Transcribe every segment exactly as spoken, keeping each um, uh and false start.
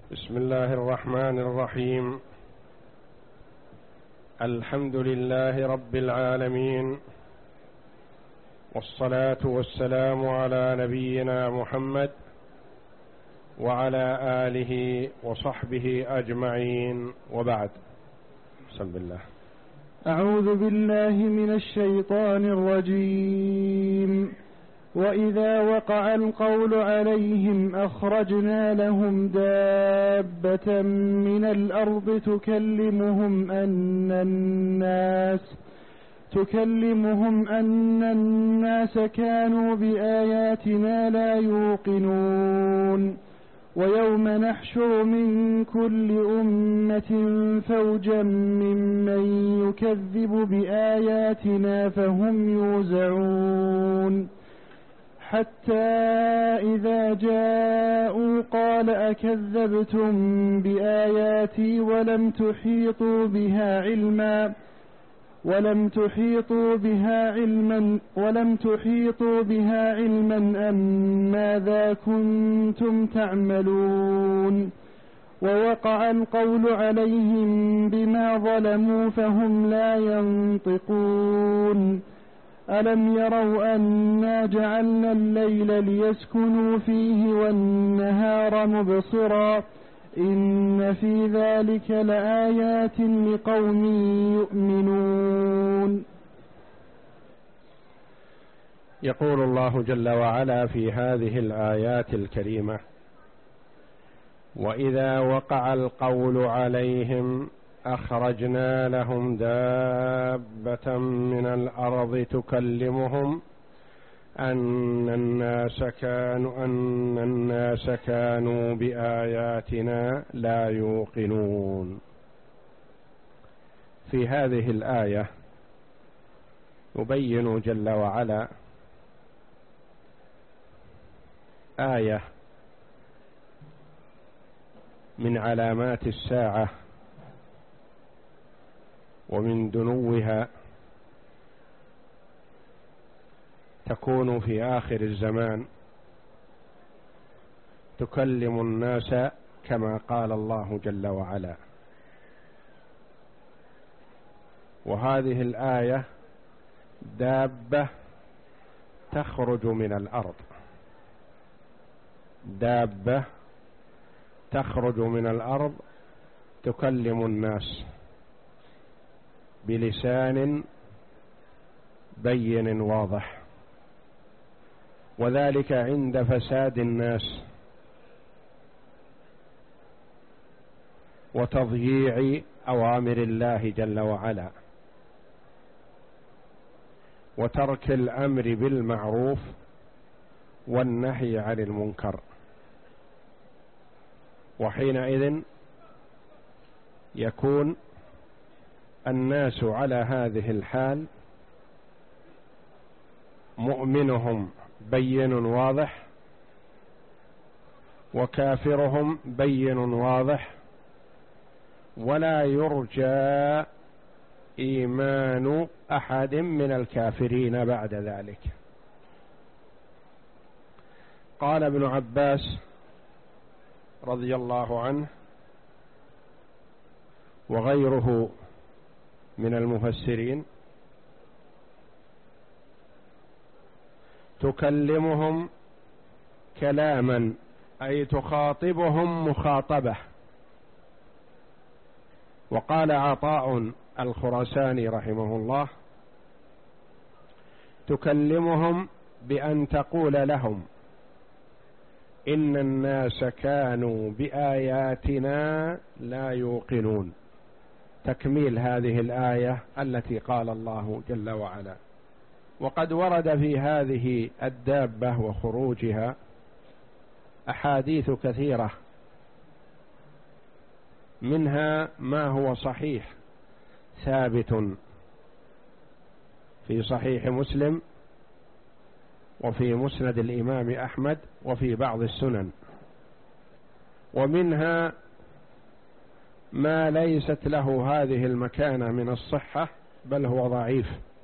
بسم الله الرحمن الرحيم. الحمد لله رب العالمين، والصلاة والسلام على نبينا محمد وعلى آله وصحبه أجمعين، وبعد. بسم الله. أعوذ بالله من الشيطان الرجيم. وإذا وقع القول عليهم أخرجنا لهم دابة من الأرض تكلمهم أن الناس تكلمهم أن الناس كانوا بآياتنا لا يوقنون. ويوم نحشر من كل أمة فوجا ممن يكذب بآياتنا فهم يوزعون، حتى إذا جاءوا قال أكذبتم بآياتي ولم تحيطوا بها علما ولم تحيطوا بها علما ولم تحيطوا بها علما أم ماذا كنتم تعملون. ووقع القول عليهم بما ظلموا فهم لا ينطقون. ألم يروا أنا جعلنا الليل ليسكنوا فيه والنهار مبصرا إن في ذلك لآيات لقوم يؤمنون. يقول الله جل وعلا في هذه الآيات الكريمة: وإذا وقع القول عليهم أخرجنا لهم دابة من الأرض تكلمهم أن الناس كانوا أن الناس كانوا بآياتنا لا يوقنون. في هذه الآية يبين جل وعلا آية من علامات الساعة ومن دنوها، تكون في آخر الزمان، تكلم الناس كما قال الله جل وعلا. وهذه الآية دابة تخرج من الأرض، دابة تخرج من الأرض تكلم الناس بلسان بين واضح، وذلك عند فساد الناس وتضييع أوامر الله جل وعلا وترك الأمر بالمعروف والنهي عن المنكر. وحينئذ يكون الناس على هذه الحال، مؤمنهم بين واضح وكافرهم بين واضح، ولا يرجى إيمان أحد من الكافرين بعد ذلك. قال ابن عباس رضي الله عنه وغيره من المفسرين: تكلمهم كلاما، أي تخاطبهم مخاطبة. وقال عطاء الخراساني رحمه الله: تكلمهم بأن تقول لهم إن الناس كانوا بآياتنا لا يوقنون، تكميل هذه الآية التي قال الله جل وعلا. وقد ورد في هذه الدابة وخروجها أحاديث كثيرة، منها ما هو صحيح ثابت في صحيح مسلم وفي مسند الإمام أحمد وفي بعض السنن، ومنها ما ليست له هذه المكانة من الصحة بل هو ضعيف.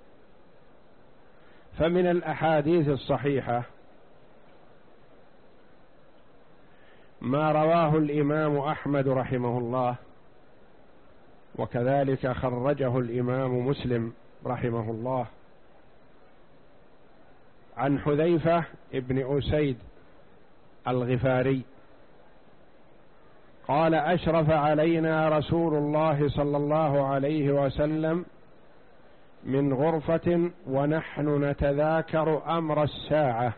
فمن الأحاديث الصحيحة ما رواه الإمام أحمد رحمه الله، وكذلك خرجه الإمام مسلم رحمه الله، عن حذيفة بن أسيد الغفاري قال: أشرف علينا رسول الله صلى الله عليه وسلم من غرفة ونحن نتذاكر أمر الساعة،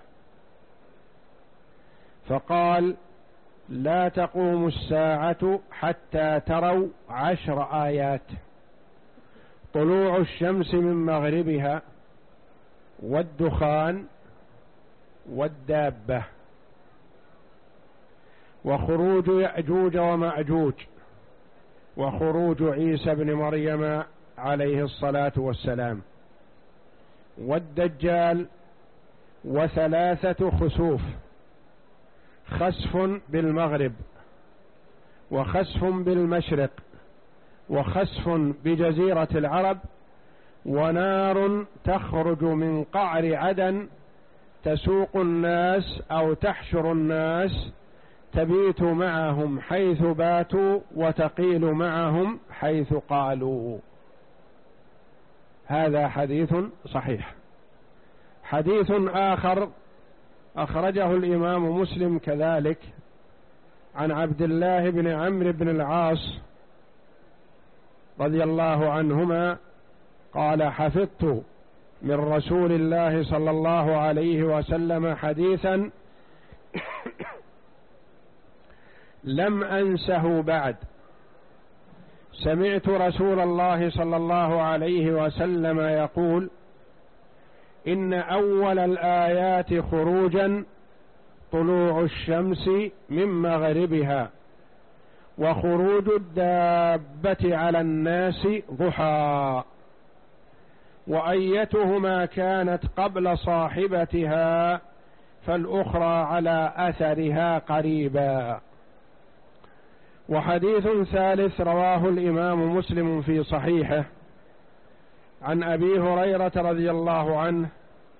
فقال: لا تقوم الساعة حتى تروا عشر آيات: طلوع الشمس من مغربها، والدخان، والدابة، وخروج يأجوج ومأجوج، وخروج عيسى بن مريم عليه الصلاة والسلام، والدجال، وثلاثة خسوف: خسف بالمغرب، وخسف بالمشرق، وخسف بجزيرة العرب، ونار تخرج من قعر عدن تسوق الناس أو تحشر الناس، تبيت معهم حيث باتوا وتقيل معهم حيث قالوا. هذا حديث صحيح. حديث آخر أخرجه الإمام مسلم كذلك عن عبد الله بن عمرو بن العاص رضي الله عنهما قال: حفظت من رسول الله صلى الله عليه وسلم حديثا لم أنسه بعد. سمعت رسول الله صلى الله عليه وسلم يقول: إن أول الآيات خروجا طلوع الشمس من مغربها، وخروج الدابة على الناس ضحى، وأيتهما كانت قبل صاحبتها فالأخرى على أثرها قريبا. وحديث ثالث رواه الإمام مسلم في صحيحه عن أبي هريرة رضي الله عنه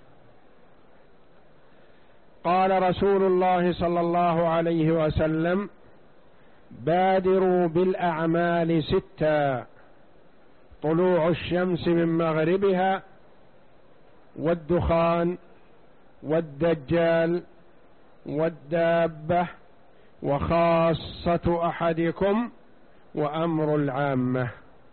قال رسول الله صلى الله عليه وسلم: بادروا بالأعمال ستا: طلوع الشمس من مغربها، والدخان، والدجال، والدابة، وخاصة أحدكم، وأمر العامة.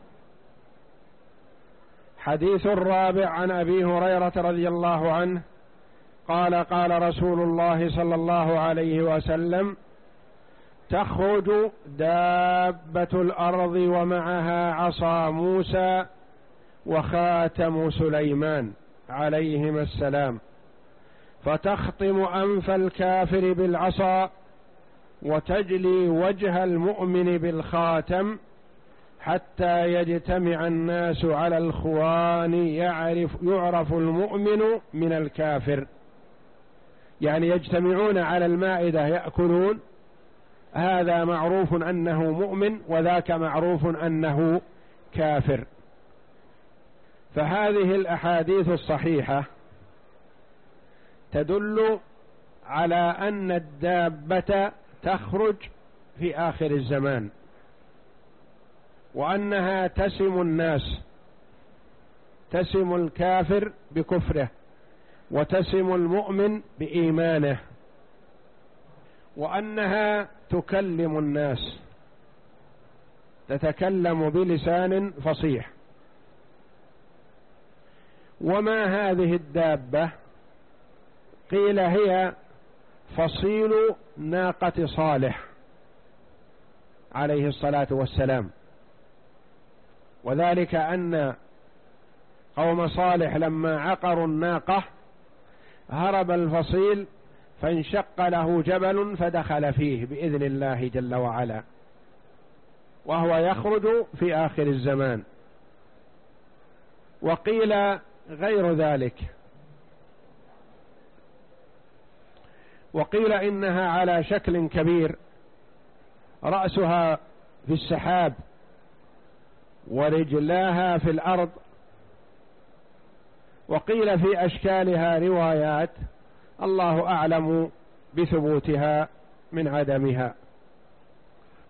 حديث الرابع عن أبي هريرة رضي الله عنه قال: قال رسول الله صلى الله عليه وسلم: تخرج دابة الأرض ومعها عصا موسى وخاتم سليمان عليهما السلام، فتخطم أنف الكافر بالعصا، وتجلي وجه المؤمن بالخاتم، حتى يجتمع الناس على الخوان يعرف, يعرف المؤمن من الكافر. يعني يجتمعون على المائدة يأكلون، هذا معروف أنه مؤمن، وذاك معروف أنه كافر. فهذه الأحاديث الصحيحة تدل على أن الدابة تخرج في آخر الزمان، وأنها تسم الناس، تسم الكافر بكفره، وتسم المؤمن بإيمانه، وأنها تكلم الناس، تتكلم بلسان فصيح. وما هذه الدابة؟ قيل هي فصيل ناقة صالح عليه الصلاة والسلام، وذلك أن قوم صالح لما عقروا الناقة هرب الفصيل فانشق له جبل فدخل فيه بإذن الله جل وعلا، وهو يخرج في آخر الزمان. وقيل غير ذلك، وقيل إنها على شكل كبير، رأسها في السحاب ورجلاها في الأرض، وقيل في أشكالها روايات، الله أعلم بثبوتها من عدمها.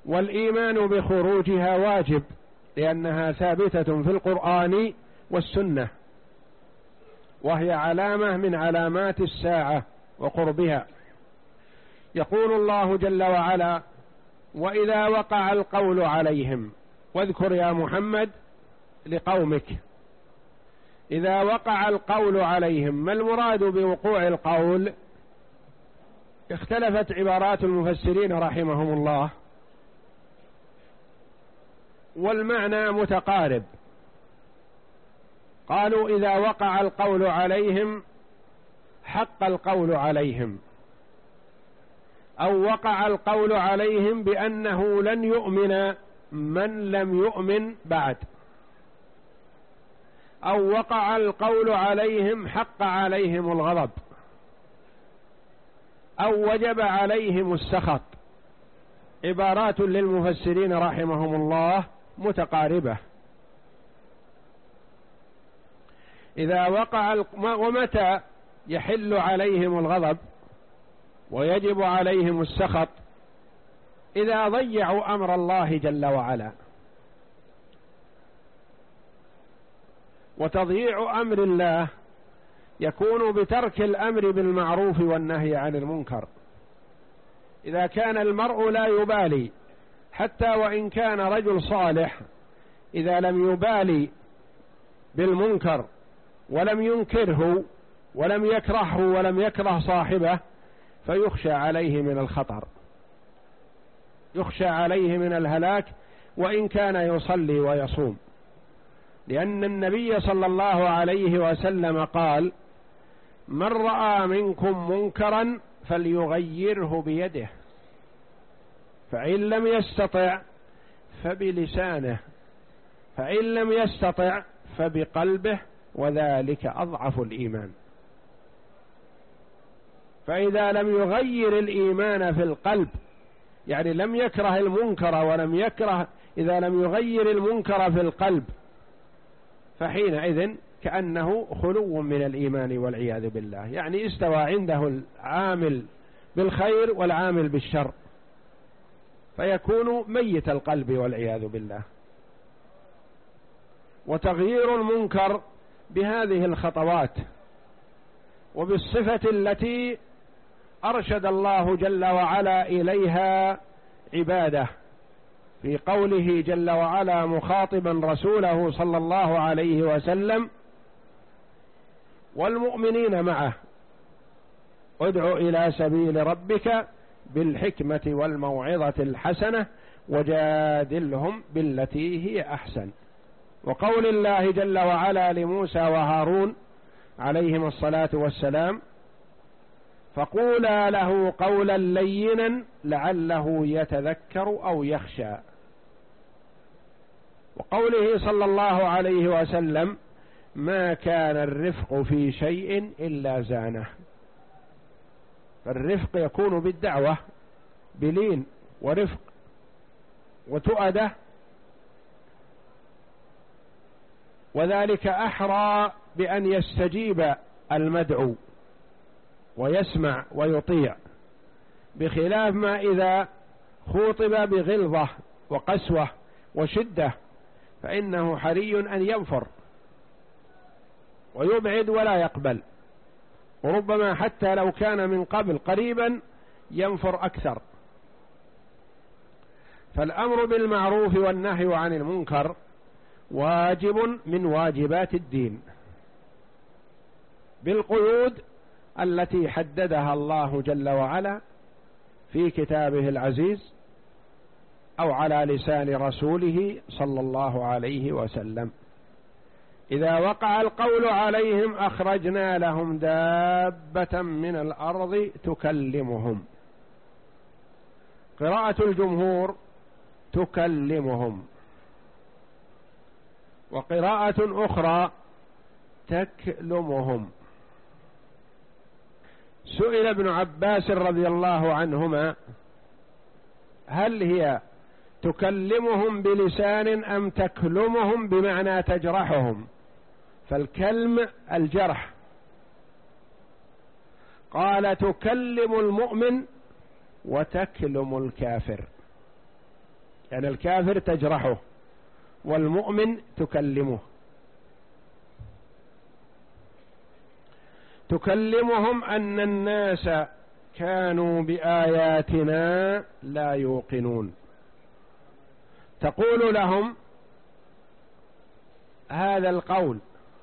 والإيمان بخروجها واجب لأنها ثابتة في القرآن والسنة، وهي علامة من علامات الساعة وقربها. يقول الله جل وعلا: وإذا وقع القول عليهم، واذكر يا محمد لقومك إذا وقع القول عليهم. ما المراد بوقوع القول؟ اختلفت عبارات المفسرين رحمهم الله، والمعنى متقارب. قالوا إذا وقع القول عليهم حق القول عليهم، أو وقع القول عليهم بأنه لن يؤمن من لم يؤمن بعد، أو وقع القول عليهم حق عليهم الغضب، أو وجب عليهم السخط. عبارات للمفسرين رحمهم الله متقاربة. إذا وقع ومتى يحل عليهم الغضب ويجب عليهم السخط؟ إذا ضيعوا أمر الله جل وعلا. وتضييع أمر الله يكون بترك الأمر بالمعروف والنهي عن المنكر. إذا كان المرء لا يبالي حتى وإن كان رجل صالح، إذا لم يبالي بالمنكر ولم ينكره ولم يكرهه ولم يكره صاحبه، فيخشى عليه من الخطر، يخشى عليه من الهلاك وإن كان يصلي ويصوم. لأن النبي صلى الله عليه وسلم قال: من رأى منكم منكرا فليغيره بيده، فإن لم يستطع فبلسانه، فإن لم يستطع فبقلبه، وذلك أضعف الإيمان. فإذا لم يغير الإيمان في القلب، يعني لم يكره المنكر ولم يكره، إذا لم يغير المنكر في القلب فحينئذ كأنه خلو من الإيمان والعياذ بالله، يعني استوى عنده العامل بالخير والعامل بالشر، فيكون ميت القلب والعياذ بالله. وتغيير المنكر بهذه الخطوات وبالصفة التي أرشد الله جل وعلا إليها عباده، في قوله جل وعلا مخاطبا رسوله صلى الله عليه وسلم والمؤمنين معه: ادع إلى سبيل ربك بالحكمة والموعظة الحسنة وجادلهم بالتي هي أحسن. وقول الله جل وعلا لموسى وهارون عليهم الصلاة والسلام: فقولا له قولا لينا لعله يتذكر أو يخشى. وقوله صلى الله عليه وسلم: ما كان الرفق في شيء إلا زانه. فالرفق يكون بالدعوة بلين ورفق وتؤدة، وذلك أحرى بأن يستجيب المدعو ويسمع ويطيع، بخلاف ما إذا خوطب بغلظة وقسوة وشدة فإنه حري أن ينفر ويبعد ولا يقبل، وربما حتى لو كان من قبل قريبا ينفر أكثر. فالأمر بالمعروف والنهي عن المنكر واجب من واجبات الدين بالقيود التي حددها الله جل وعلا في كتابه العزيز أو على لسان رسوله صلى الله عليه وسلم. إذا وقع القول عليهم أخرجنا لهم دابة من الأرض تكلمهم. قراءة الجمهور تكلمهم، وقراءة أخرى تكلمهم. سئل ابن عباس رضي الله عنهما: هل هي تكلمهم بلسان أم تكلمهم بمعنى تجرحهم؟ فالكلم الجرح. قال: تكلم المؤمن وتكلم الكافر. يعني الكافر تجرحه والمؤمن تكلمه. تكلمهم أن الناس كانوا بآياتنا لا يوقنون، تقول لهم هذا القول،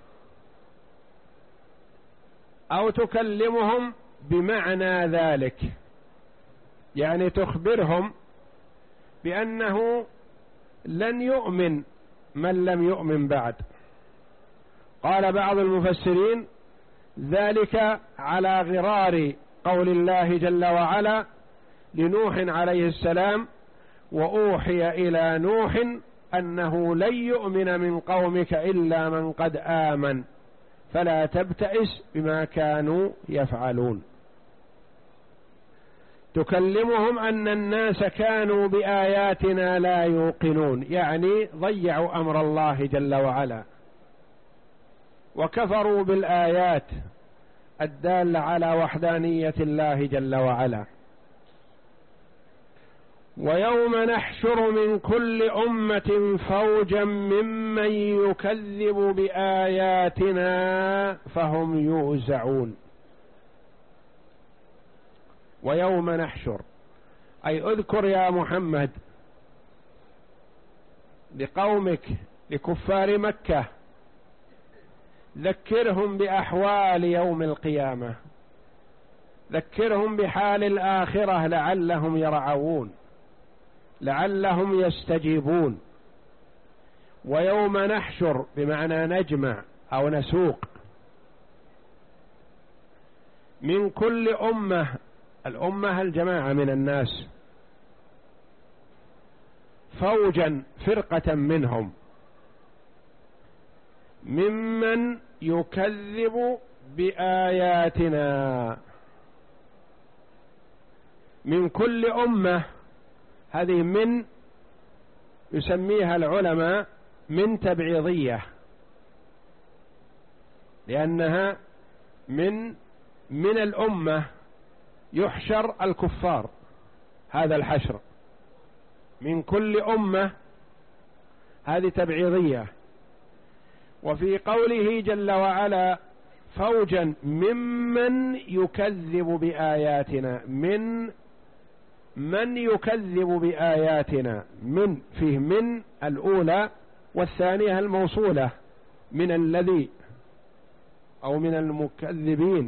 أو تكلمهم بمعنى ذلك، يعني تخبرهم بأنه لن يؤمن من لم يؤمن بعد. قال بعض المفسرين ذلك على غرار قول الله جل وعلا لنوح عليه السلام: وأوحي إلى نوح أنه لن يؤمن من قومك إلا من قد آمن فلا تبتئس بما كانوا يفعلون. تكلمهم أن الناس كانوا بآياتنا لا يوقنون، يعني ضيعوا أمر الله جل وعلا وكفروا بالآيات الدالة على وحدانية الله جل وعلا. ويوم نحشر من كل أمة فوجا ممن يكذب بآياتنا فهم يوزعون. ويوم نحشر أي اذكر يا محمد لقومك لكفار مكة، ذكرهم بأحوال يوم القيامة، ذكرهم بحال الآخرة لعلهم يرعون، لعلهم يستجيبون. ويوم نحشر بمعنى نجمع أو نسوق من كل أمة، الأمة الجماعة من الناس، فوجا فرقة منهم، ممن يكذب بآياتنا. من كل أمة، هذه من يسميها العلماء من تبعيضية، لأنها من من الأمة يحشر الكفار، هذا الحشر من كل أمة، هذه تبعيضية. وفي قوله جل وعلا فوجا ممن يكذب بآياتنا، من من يكذب بآياتنا، من فيه من الأولى والثانية الموصولة من الذي أو من المكذبين.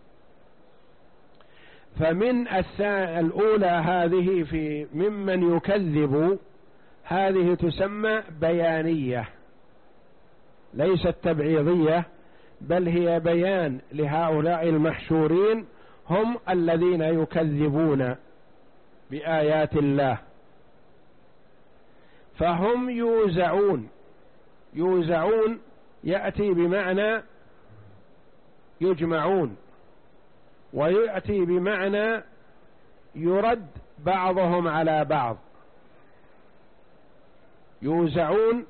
فمن الأولى هذه في ممن يكذب، هذه تسمى بيانية ليست تبعيضية، بل هي بيان لهؤلاء المحشورين، هم الذين يكذبون بآيات الله. فهم يوزعون، يوزعون يأتي بمعنى يجمعون، ويأتي بمعنى يرد بعضهم على بعض. يوزعون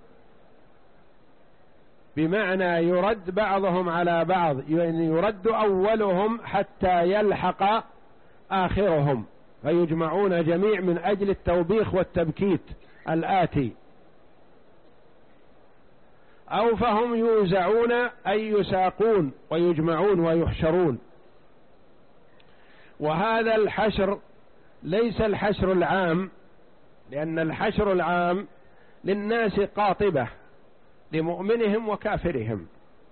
بمعنى يرد بعضهم على بعض، يعني يرد أولهم حتى يلحق آخرهم، فيجمعون جميع من أجل التوبيخ والتبكيت الآتي. أو فهم يوزعون أي يساقون ويجمعون ويحشرون. وهذا الحشر ليس الحشر العام، لأن الحشر العام للناس قاطبة، لمؤمنهم وكافرهم،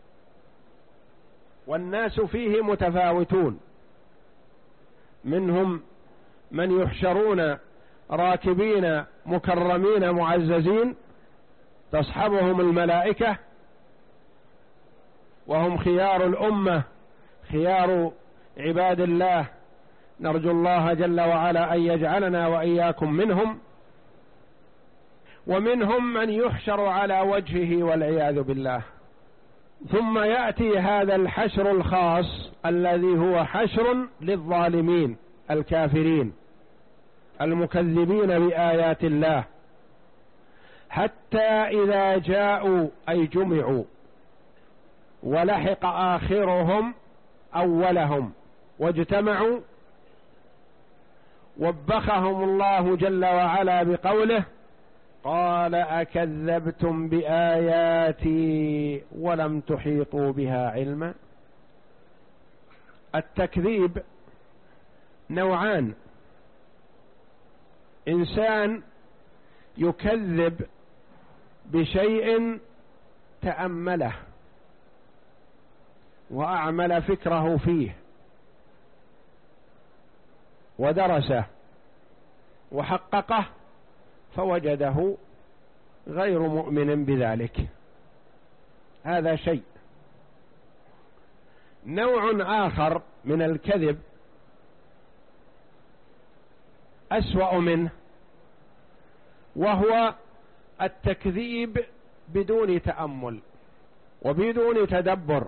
والناس فيه متفاوتون، منهم من يحشرون راكبين مكرمين معززين تصحبهم الملائكة، وهم خيار الأمة، خيار عباد الله، نرجو الله جل وعلا أن يجعلنا وإياكم منهم. ومنهم من يحشر على وجهه والعياذ بالله. ثم يأتي هذا الحشر الخاص الذي هو حشر للظالمين الكافرين المكذبين بآيات الله، حتى إذا جاءوا أي جمعوا ولحق آخرهم أولهم واجتمعوا، وبخهم الله جل وعلا بقوله قال أكذبتم بآياتي ولم تحيطوا بها علما. التكذيب نوعان: إنسان يكذب بشيء تأمله وأعمل فكره فيه ودرسه وحققه فوجده غير مؤمن بذلك، هذا شيء. نوع آخر من الكذب أسوأ منه، وهو التكذيب بدون تأمل وبدون تدبر.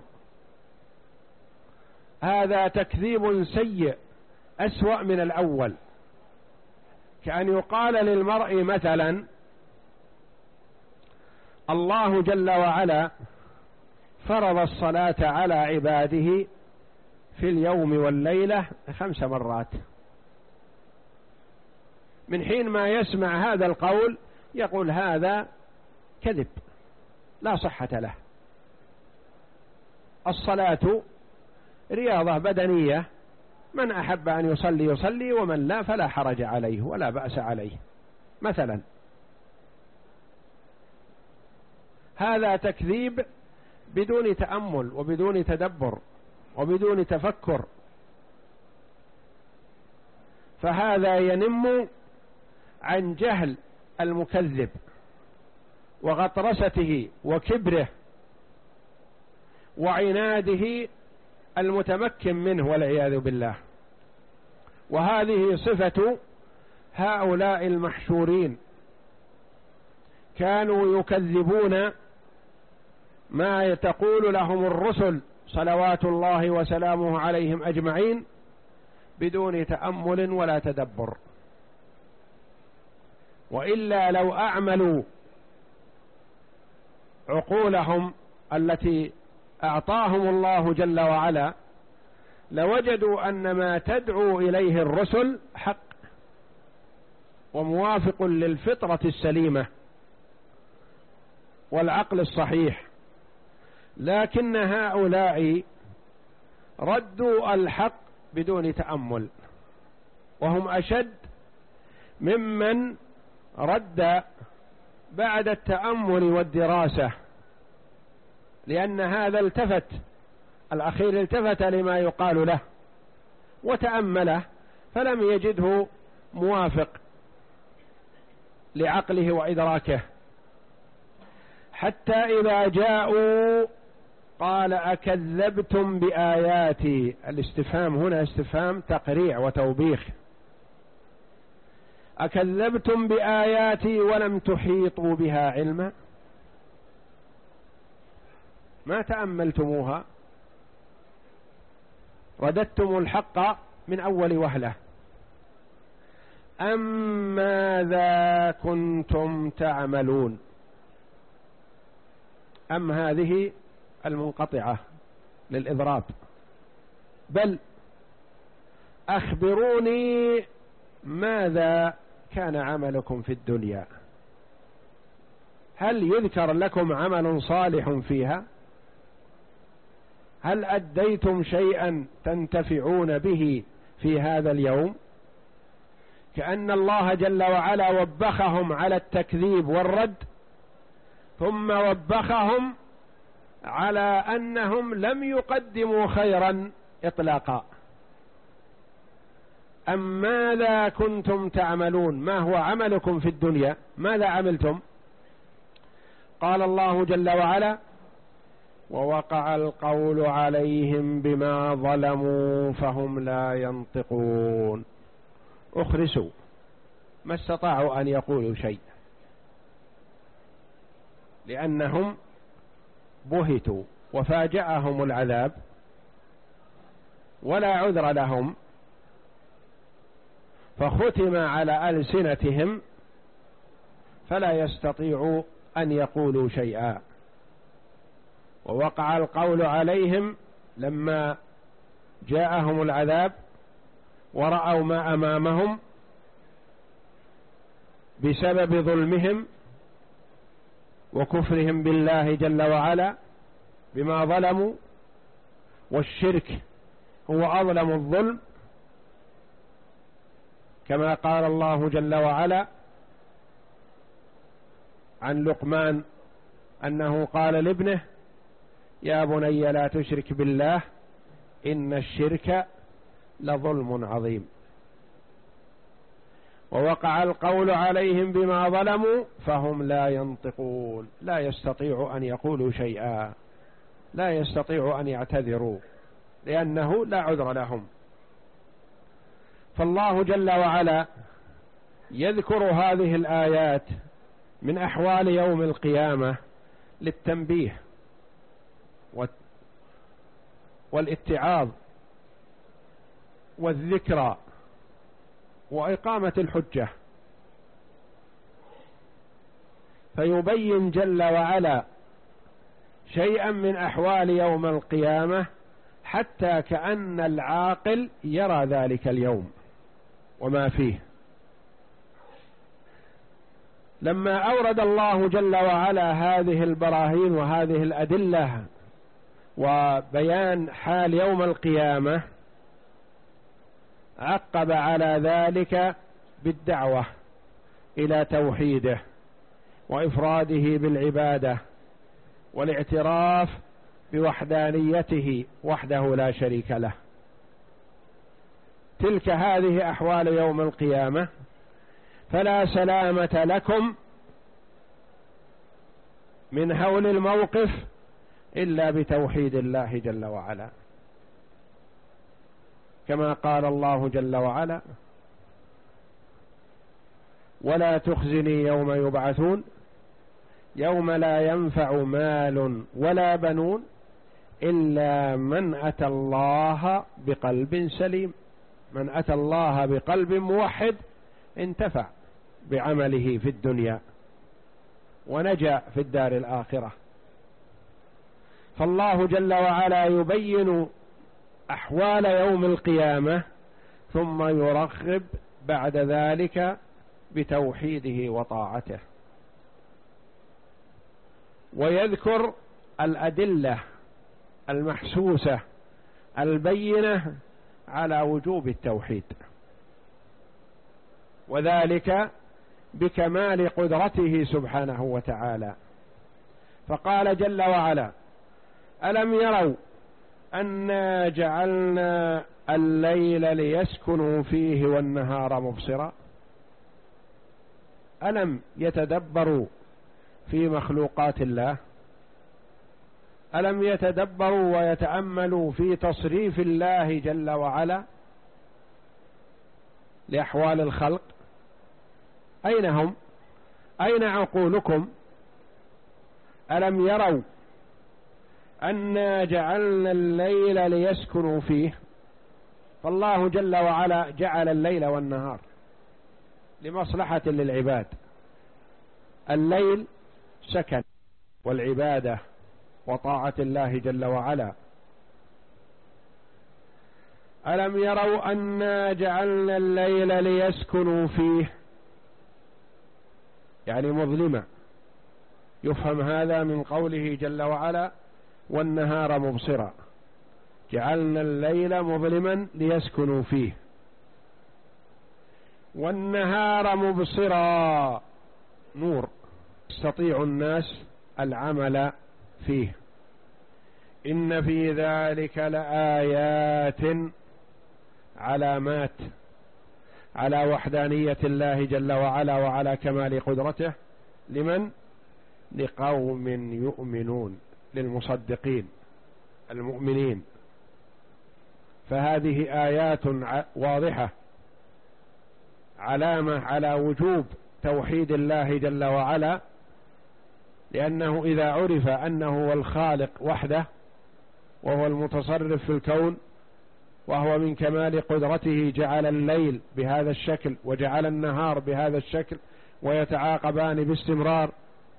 هذا تكذيب سيء أسوأ من الأول، كأن يقال للمرء مثلا: الله جل وعلا فرض الصلاة على عباده في اليوم والليلة خمس مرات. من حين ما يسمع هذا القول يقول هذا كذب لا صحة له. الصلاة رياضة بدنية، من أحب أن يصلي يصلي، ومن لا فلا حرج عليه ولا بأس عليه مثلا. هذا تكذيب بدون تأمل وبدون تدبر وبدون تفكر، فهذا ينم عن جهل المكذب وغطرسته وكبره وعناده المتمكن منه والعياذ بالله. وهذه صفة هؤلاء المحشورين، كانوا يكذبون ما تقول لهم الرسل صلوات الله وسلامه عليهم أجمعين بدون تأمل ولا تدبر. وإلا لو أعملوا عقولهم التي أعطاهم الله جل وعلا لوجدوا أن ما تدعو إليه الرسل حق وموافق للفطرة السليمة والعقل الصحيح. لكن هؤلاء ردوا الحق بدون تأمل، وهم أشد ممن رد بعد التأمل والدراسة، لأن هذا التفت الأخير التفت لما يقال له وتأمله فلم يجده موافق لعقله وإدراكه، حتى إذا جاءوا قال أكذبتم بآياتي. الاستفهام هنا استفهام تقريع وتوبيخ. أكذبتم بآياتي ولم تحيطوا بها علما، ما تأملتموها، رددتم الحق من أول وهلة. أم ماذا كنتم تعملون؟ أم هذه المنقطعة للإضراب، بل أخبروني ماذا كان عملكم في الدنيا، هل يذكر لكم عمل صالح فيها؟ هل أديتم شيئا تنتفعون به في هذا اليوم؟ كأن الله جل وعلا وبخهم على التكذيب والرد، ثم وبخهم على أنهم لم يقدموا خيرا إطلاقا. أم ماذا كنتم تعملون؟ ما هو عملكم في الدنيا؟ ماذا عملتم؟ قال الله جل وعلا: ووقع القول عليهم بما ظلموا فهم لا ينطقون. أخرسوا، ما استطاعوا أن يقولوا شيء، لأنهم بهتوا وفاجأهم العذاب ولا عذر لهم، فختم على ألسنتهم فلا يستطيعوا أن يقولوا شيئا. ووقع القول عليهم لما جاءهم العذاب ورأوا ما أمامهم بسبب ظلمهم وكفرهم بالله جل وعلا بما ظلموا، والشرك هو أظلم الظلم، كما قال الله جل وعلا عن لقمان أنه قال لابنه: يا بني لا تشرك بالله إن الشرك لظلم عظيم. ووقع القول عليهم بما ظلموا فهم لا ينطقون، لا يستطيع أن يقولوا شيئا، لا يستطيع أن يعتذروا، لأنه لا عذر لهم. فالله جل وعلا يذكر هذه الآيات من أحوال يوم القيامة للتنبيه والاتعاظ والذكرى وإقامة الحجة، فيبين جل وعلا شيئا من أحوال يوم القيامة حتى كأن العاقل يرى ذلك اليوم وما فيه. لما أورد الله جل وعلا هذه البراهين وهذه الأدلة وبيان حال يوم القيامة، عقب على ذلك بالدعوة إلى توحيده وإفراده بالعبادة والاعتراف بوحدانيته وحده لا شريك له. تلك هذه أحوال يوم القيامة، فلا سلامة لكم من هول الموقف إلا بتوحيد الله جل وعلا، كما قال الله جل وعلا: ولا تخزني يوم يبعثون يوم لا ينفع مال ولا بنون إلا من أتى الله بقلب سليم. من أتى الله بقلب موحد انتفع بعمله في الدنيا ونجا في الدار الآخرة. فالله جل وعلا يبين أحوال يوم القيامة ثم يرغب بعد ذلك بتوحيده وطاعته، ويذكر الأدلة المحسوسة البينة على وجوب التوحيد، وذلك بكمال قدرته سبحانه وتعالى. فقال جل وعلا: ألم يروا أنا جعلنا الليل ليسكنوا فيه والنهار مبصرا. ألم يتدبروا في مخلوقات الله؟ ألم يتدبروا ويتأملوا في تصريف الله جل وعلا لأحوال الخلق؟ أين هم؟ أين عقولكم؟ ألم يروا أنا جعلنا الليل ليسكنوا فيه؟ فالله جل وعلا جعل الليل والنهار لمصلحة للعباد. الليل سكن والعبادة وطاعة الله جل وعلا. ألم يروا أنا جعلنا الليل ليسكنوا فيه، يعني مظلمة. يفهم هذا من قوله جل وعلا: والنهار مبصرا. جعلنا الليل مظلما ليسكنوا فيه، والنهار مبصرا نور يستطيع الناس العمل فيه. إن في ذلك لآيات، علامات على وحدانية الله جل وعلا وعلى كمال قدرته. لمن؟ لقوم يؤمنون، للمصدقين المؤمنين. فهذه آيات واضحة، علامة على وجوب توحيد الله جل وعلا، لأنه إذا عرف أنه هو الخالق وحده وهو المتصرف في الكون، وهو من كمال قدرته جعل الليل بهذا الشكل وجعل النهار بهذا الشكل ويتعاقبان باستمرار،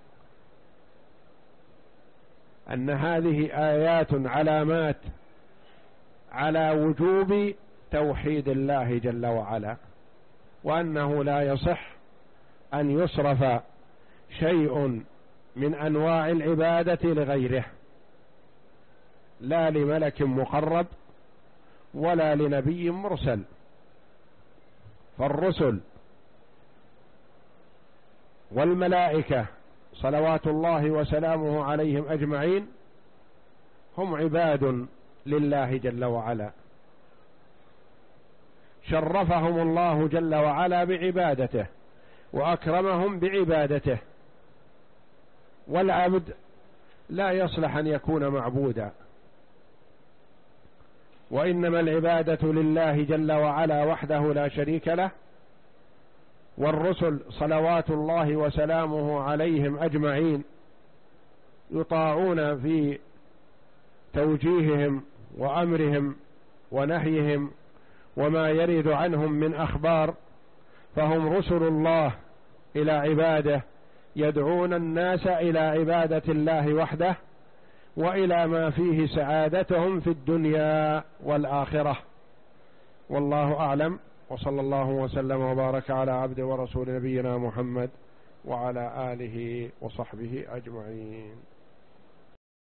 أن هذه آيات علامات على وجوب توحيد الله جل وعلا، وأنه لا يصح أن يصرف شيء من أنواع العبادة لغيره، لا لملك مقرب ولا لنبي مرسل. فالرسل والملائكة صلوات الله وسلامه عليهم أجمعين هم عباد لله جل وعلا، شرفهم الله جل وعلا بعبادته وأكرمهم بعبادته، والعبد لا يصلح أن يكون معبودا، وإنما العبادة لله جل وعلا وحده لا شريك له. والرسل صلوات الله وسلامه عليهم أجمعين يطاعون في توجيههم وأمرهم ونهيهم وما يرد عنهم من أخبار، فهم رسل الله إلى عباده يدعون الناس إلى عبادة الله وحده وإلى ما فيه سعادتهم في الدنيا والآخرة. والله أعلم، وصلى الله وسلم وبارك على عبد ورسول نبينا محمد وعلى آله وصحبه أجمعين.